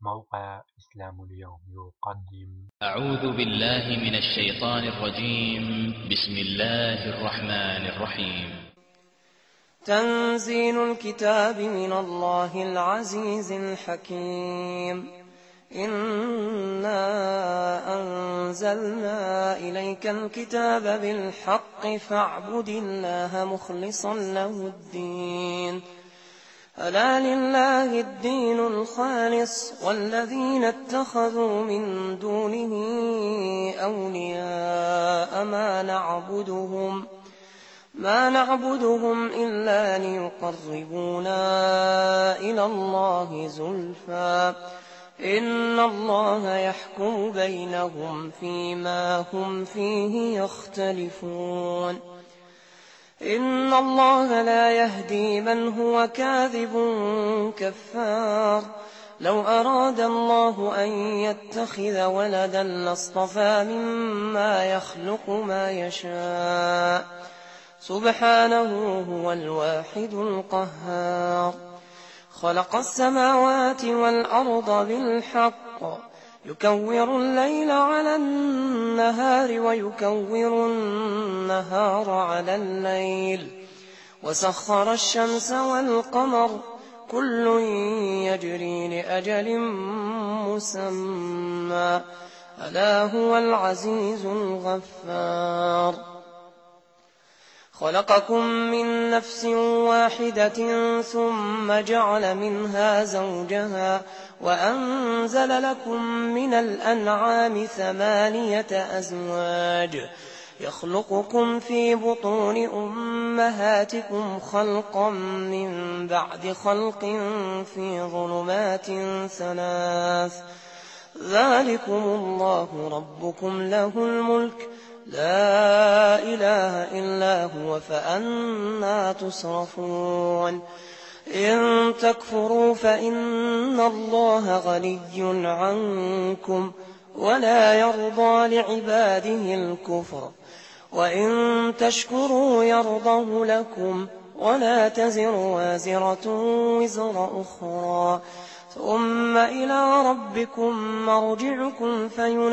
موقع إسلام اليوم يقدم. أعوذ بالله من الشيطان الرجيم. بسم الله الرحمن الرحيم. تنزيل الكتاب من الله العزيز الحكيم. إنا أنزلنا إليك الكتاب بالحق فاعبد الله مخلصا له الدين. ألا لله الدين الخالص والذين اتخذوا من دونه أولياء ما نعبدهم إلا ليقربونا إلى الله زلفى إن الله يحكم بينهم فيما هم فيه يختلفون. إن الله لا يهدي من هو كاذب كفار. لو أراد الله أن يتخذ ولدا لاصطفى مما يخلق ما يشاء سبحانه هو الواحد القهار. خلق السماوات والأرض بالحق يكور الليل على النهار ويكور النهار على الليل وسخر الشمس والقمر كل يجري لأجل مسمى ألا هو العزيز الغفار. خلقكم من نفس واحدة ثم جعل منها زوجها وأنزل لكم من الأنعام 8 أزواج يخلقكم في بطون أمهاتكم خلقا من بعد خلق في ظلمات 3 ذلكم الله ربكم له الملك لا إله إلا هو فأنى تصرفون. إن تكفروا فإن الله غني عنكم ولا يرضى لعباده الكفر وإن تشكروا يرضه لكم ولا تزر وازرة وزر أخرى ثم إلى ربكم مرجعكم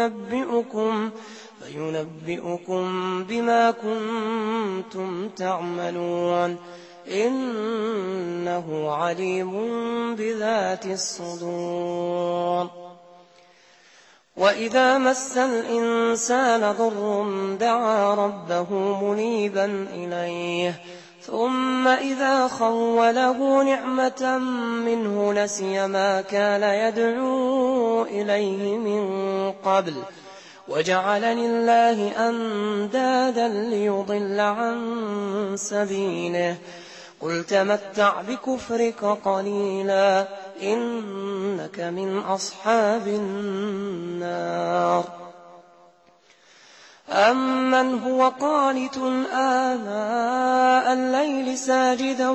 فينبئكم بما كنتم تعملون إنه عليم بذات الصدور. وإذا مس الإنسان ضر دعا ربه منيبا إليه ثم إذا خوله نعمة منه نسي ما كان يدعو إليه من قبل وجعل لله أندادا ليضل عن سبيله قل تمتع بكفرك قليلا إنك من أصحاب النار. أمن هو قانت آناء الليل ساجدا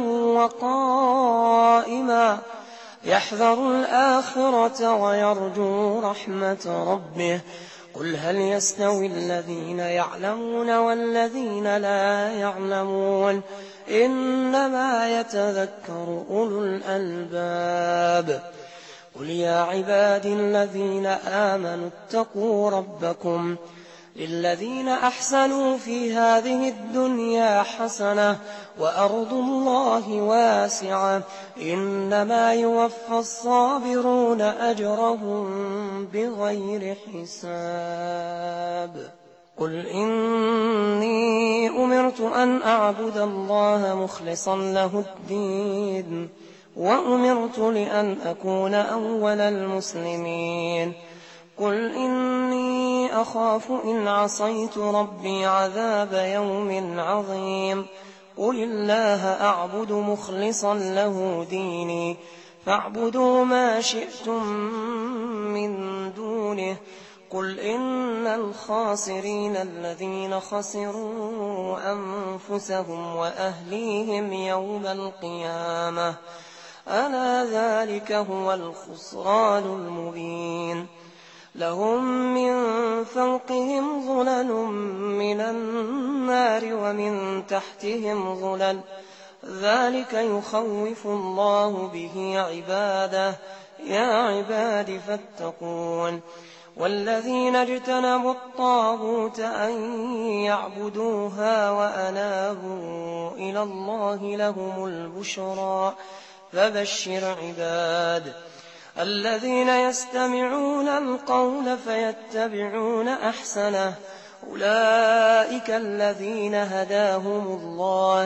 وقائما يحذر الآخرة ويرجو رحمة ربه قل هل يستوي الذين يعلمون والذين لا يعلمون إنما يتذكر أولو الألباب. قل يا عبادي الذين آمنوا اتقوا ربكم للذين أحسنوا في هذه الدنيا حسنة وأرض الله واسعة إنما يوفى الصابرون أجرهم بغير حساب. قل إني أمرت أن أعبد الله مخلصا له الدين وأمرت لأن أكون أول المسلمين. قل إني أخاف إن عصيت ربي عذاب يوم عظيم. قل الله أعبد مخلصا له ديني فاعبدوا ما شئتم من دونه. قل إن الخاسرين الذين خسروا أنفسهم وأهليهم يوم القيامة ألا ذلك هو الخسران المبين. لهم من فوقهم ظلل من النار ومن تحتهم ظلل ذلك يخوف الله به عباده يا عباد فاتقون والذين اجتنبوا الطاغوت أن يعبدوها وأنابوا إلى الله لهم البشرى فبشر عباد الذين يستمعون القول فيتبعون أحسنه أولئك الذين هداهم الله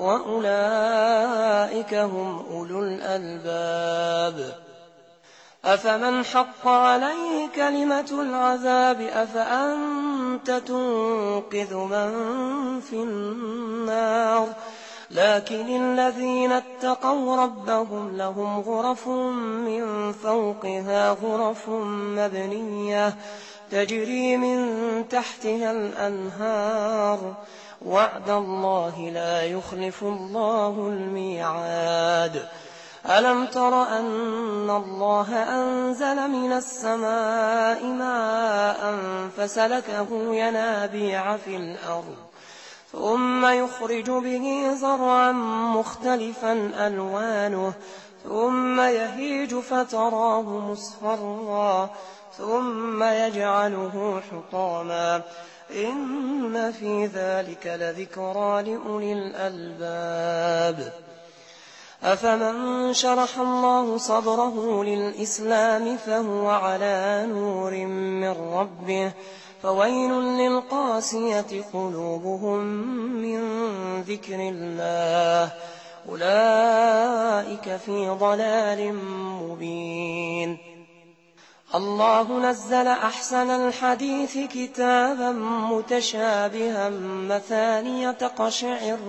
وأولئك هم أولو الألباب أفمن حق عليه كلمة العذاب أفأنت تنقذ من في النار لكن الذين اتقوا ربهم لهم غرف من فوقها غرف مبنية تجري من تحتها الأنهار وعد الله لا يخلف الله الميعاد ألم تر أن الله أنزل من السماء ماء فسلكه ينابيع في الأرض ثم يخرج به زرعا مختلفا ألوانه ثم يهيج فتراه مصفرا ثم يجعله حطاما إن في ذلك لذكرى لأولي الألباب أفمن شرح الله صدره للإسلام فهو على نور من ربه فويل للقاسية قلوبهم من ذكر الله أولئك في ضلال مبين الله نزل أحسن الحديث كتابا متشابها مثانية تقشعر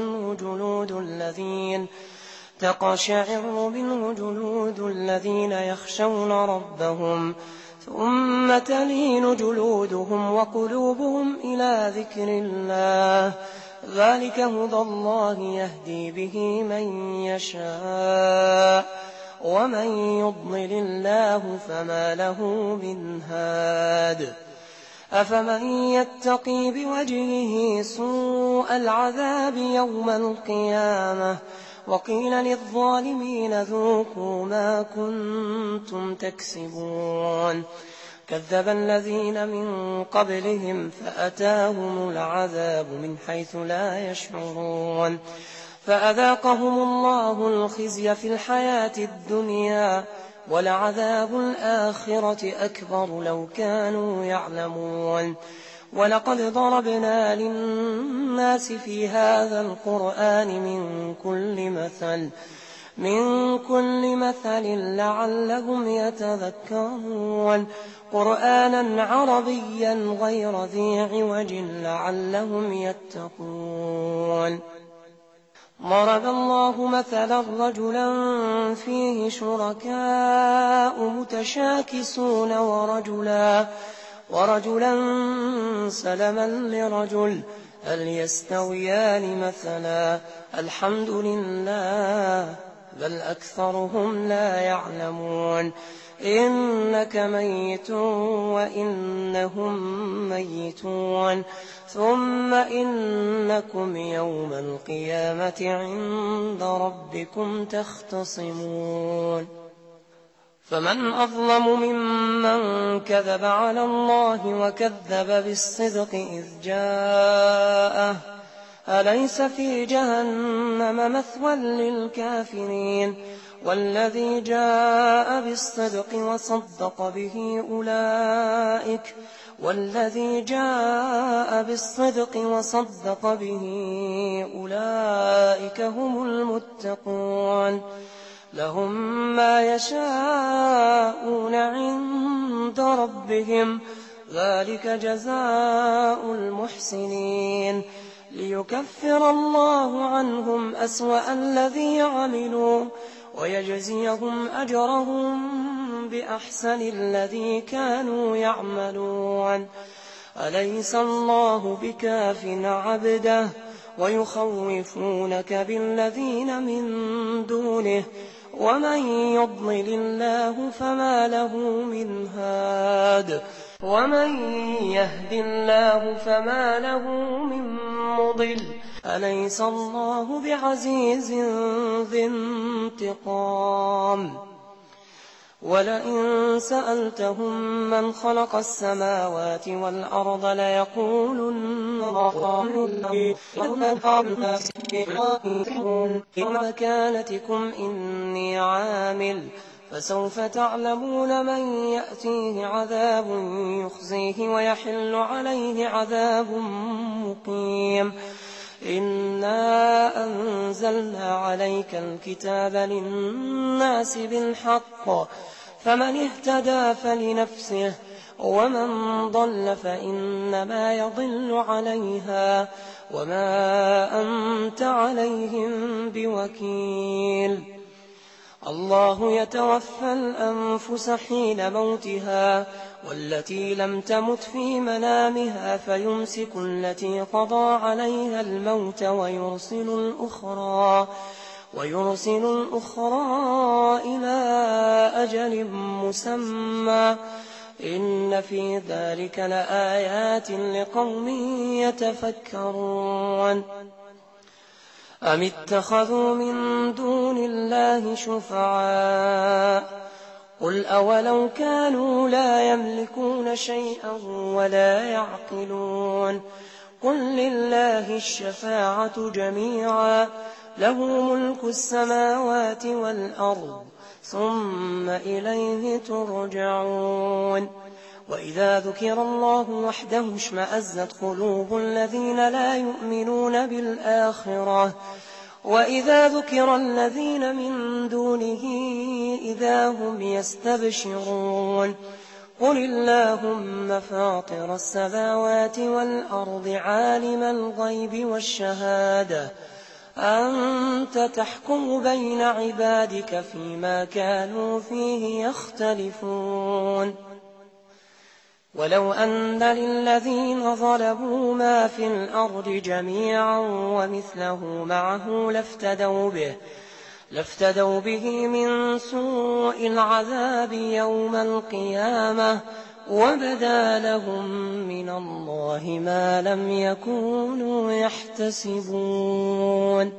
منه جلود الذين يخشون ربهم ثم تلين جلودهم وقلوبهم إلى ذكر الله ذلك هدى الله يهدي به من يشاء ومن يضلل الله فما له من هاد أفمن يتقي بوجهه سوء العذاب يوم القيامة وقيل للظالمين ذوقوا ما كنتم تكسبون كذب الذين من قبلهم فأتاهم العذاب من حيث لا يشعرون فأذاقهم الله الخزي في الحياة الدنيا ولعذاب الآخرة أكبر لو كانوا يعلمون ولقد ضربنا للناس في هذا القرآن من كل مثل لعلهم يتذكرون قرآنا عربيا غير ذي عوج لعلهم يتقون ضرب الله مثلا رجلا فيه شركاء متشاكسون ورجلا سلما لرجل هل يستويان مثلا الحمد لله بل أكثرهم لا يعلمون إنك ميت وإنهم ميتون ثم إنكم يوم القيامة عند ربكم تختصمون فمن أظلم ممن كذب على الله وكذب بالصدق إذ جاءه أليس في جهنم مثوى للكافرين والذي جاء بالصدق وصدق به أولئك هم المتقون لهم ما يشاءون عند ربهم ذلك جزاء المحسنين ليكفر الله عنهم أسوأ الذي عملوا ويجزيهم أجرهم بأحسن الذي كانوا يعملون أليس الله بكاف عبده ويخوفونك بالذين من دونه ومن يضلل الله فما له من هاد ومن يهد الله فما له من مضل أليس الله بعزيز ذي انتقام ولئن سألتهم من خلق السماوات والأرض ليقولن الله مكانتكم إني عامل فسوف تعلمون من يأتيه عذاب يخزيه ويحل عليه عذاب مقيم إنا أنزلنا عليك الكتاب للناس بالحق فمن اهتدى فلنفسه ومن ضل فإنما يضل عليها وما أنت عليهم بوكيل الله يتوفى الأنفس حين موتها والتي لم تمت في منامها فيمسك التي قضى عليها الموت ويرسل الأخرى إلى أجل مسمى إن في ذلك لآيات لقوم يتفكرون أم اتخذوا من دون الله شفعاء قل أولو كانوا لا يملكون شيئا ولا يعقلون قل لله الشفاعة جميعا له ملك السماوات والأرض ثم إليه ترجعون وإذا ذكر الله وحده اشمأزت قلوب الذين لا يؤمنون بالآخرة وإذا ذكر الذين من دونه إذا هم يستبشرون قل اللهم فاطر السماوات والأرض عالم الغيب والشهادة أنت تحكم بين عبادك فيما كانوا فيه يختلفون ولو أن للذين ظلموا ما في الأرض جميعا ومثله معه لافتدوا به من سوء العذاب يوم القيامة وبدا لهم من الله ما لم يكونوا يحتسبون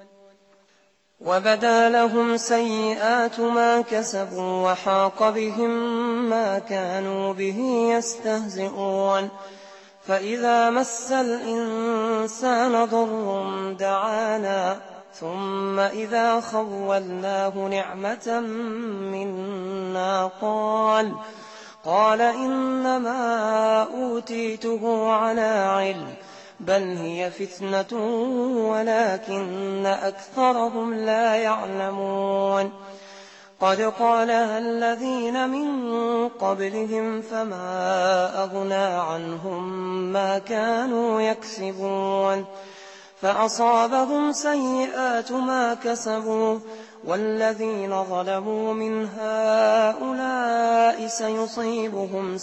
وبدا لهم سيئات ما كسبوا وحاق بهم ما كانوا به يستهزئون فإذا مس الإنسان ضر دعانا ثم إذا خولناه نعمة منا قال إنما أوتيته على علم بل هي فتنة ولكن أكثرهم لا يعلمون قد قالها الذين من قبلهم فما أغنى عنهم ما كانوا يكسبون فأصابهم سيئات ما كسبوا والذين ظلموا من هؤلاء سيصيبهم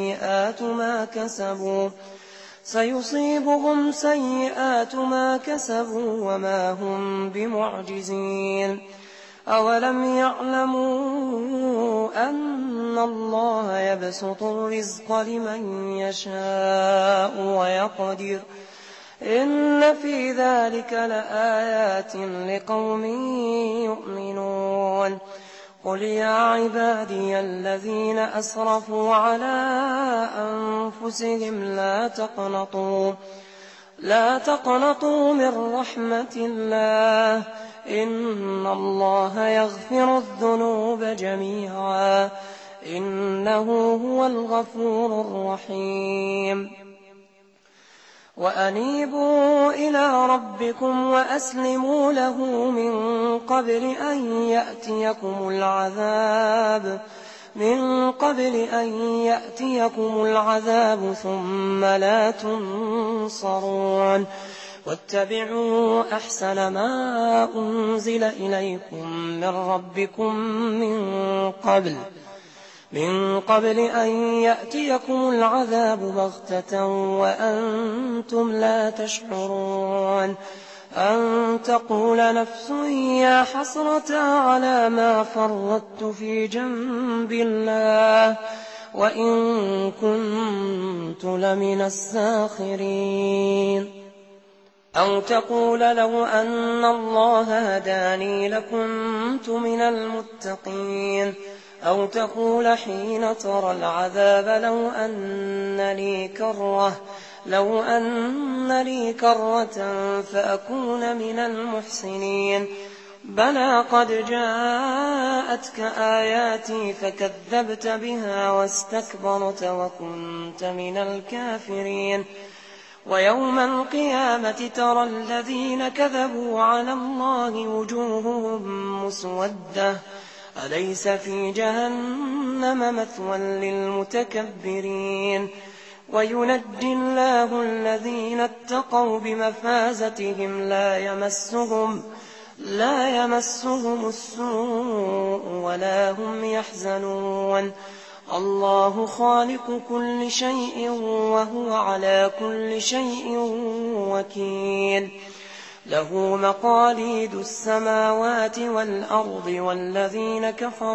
سيئات ما كسبوا وما هم بمعجزين أولم يعلموا أن الله يبسط الرزق لمن يشاء ويقدر إن في ذلك لآيات لقوم يؤمنون قل يا عبادي الذين أسرفوا على أنفسهم لا تقنطوا من رحمة الله إن الله يغفر الذنوب جميعا إنه هو الغفور الرحيم وأنيبوا إلى ربكم وأسلموا له من قبل أن يأتيكم العذاب ثم لا تنصرون واتبعوا أحسن ما أنزل إليكم من ربكم من قبل أن يأتيكم العذاب بغتة وأنتم لا تشعرون أن تقول نفس يا حسرة على ما فرطت في جنب الله وإن كنت لمن الساخرين أو تقول لو أن الله هداني لكنت من المتقين أو تقول حين ترى العذاب لو أن لي كرة فأكون من المحسنين. بلى قد جاءتك آياتي فكذبت بها واستكبرت وكنت من الكافرين. ويوم القيامة ترى الذين كذبوا على الله وجوههم مسودة أليس في جهنم مثوى للمتكبرين. وينجي الله الذين اتقوا بمفازتهم لا يمسهم السوء ولا هم يحزنون. الله خالق كل شيء وهو على كل شيء وكيل. له مقاليد السماوات والأرض والذين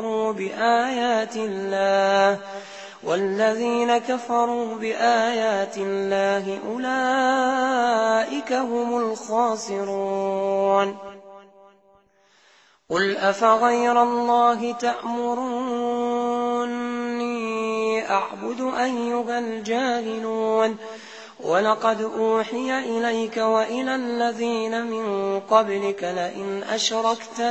كفروا بآيات الله أولئك هم الخاسرون. قل أفغير الله تأمروني أعبد أيها الجاهلون. ولقد أوحي إليك وإلى الذين من قبلك لئن أشركت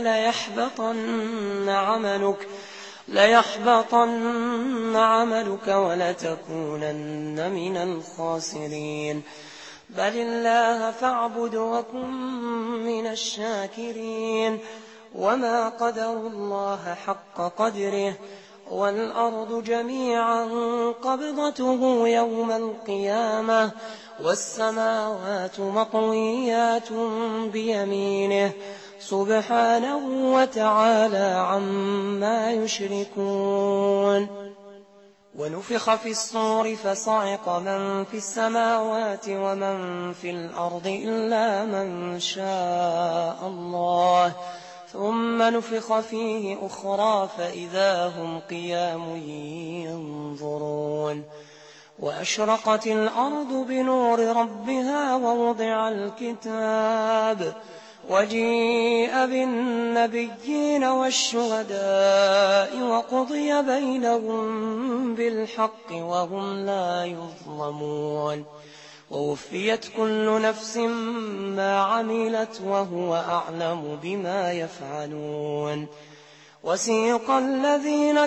ليحبطن عملك ولتكونن من الخاسرين. بل الله فاعبد وكن من الشاكرين. وما قدروا الله حق قدره والأرض جميعا قبضته يوم القيامة والسماوات مطويات بيمينه سبحانه وتعالى عما يشركون. ونفخ في الصور فصعق من في السماوات ومن في الأرض إلا من شاء الله ثم نفخ فيه أخرى فإذا هم قيام ينظرون. وأشرقت الأرض بنور ربها ووضع الكتاب وجيء بالنبيين والشهداء وقضي بينهم بالحق وهم لا يظلمون. ووفيت كل نفس ما عملت وهو أعلم بما يفعلون. وسيق الذين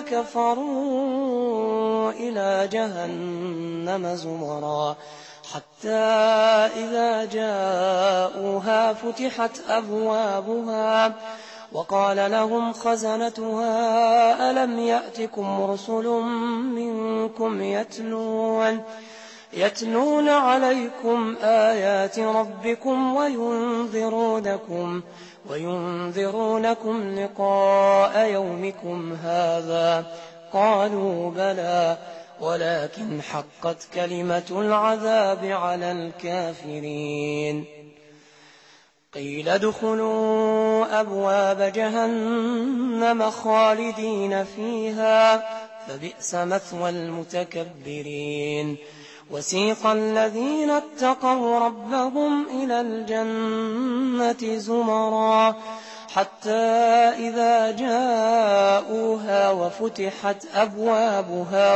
كفروا إلى جهنم زمرا حتى إذا جاءوها فتحت أبوابها وقال لهم خزنتها ألم يأتكم رسل منكم يتلون عليكم آيات ربكم وينذرونكم لقاء يومكم هذا قالوا بلى ولكن حقت كلمة العذاب على الكافرين. قيل ادخلوا أبواب جهنم خالدين فيها فبئس مثوى المتكبرين. وسيق الذين اتقوا ربهم إلى الجنة زمرا حتى إذا جاءوها وفتحت أبوابها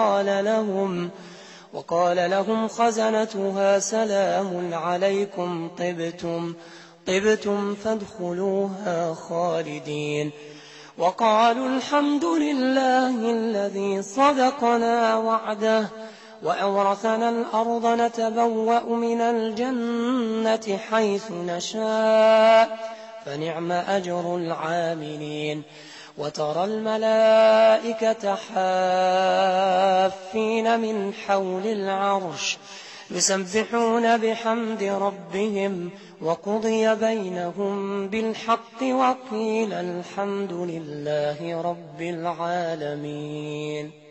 وقال لهم خزنتها سلام عليكم طبتم فادخلوها خالدين. وقالوا الحمد لله الذي صدقنا وعده وأورثنا الأرض نتبوأ من الجنة حيث نشاء فنعم أجر العاملين. وترى الملائكة حافين من حول العرش يسبحون بحمد ربهم وقضي بينهم بالحق وقيل الحمد لله رب العالمين.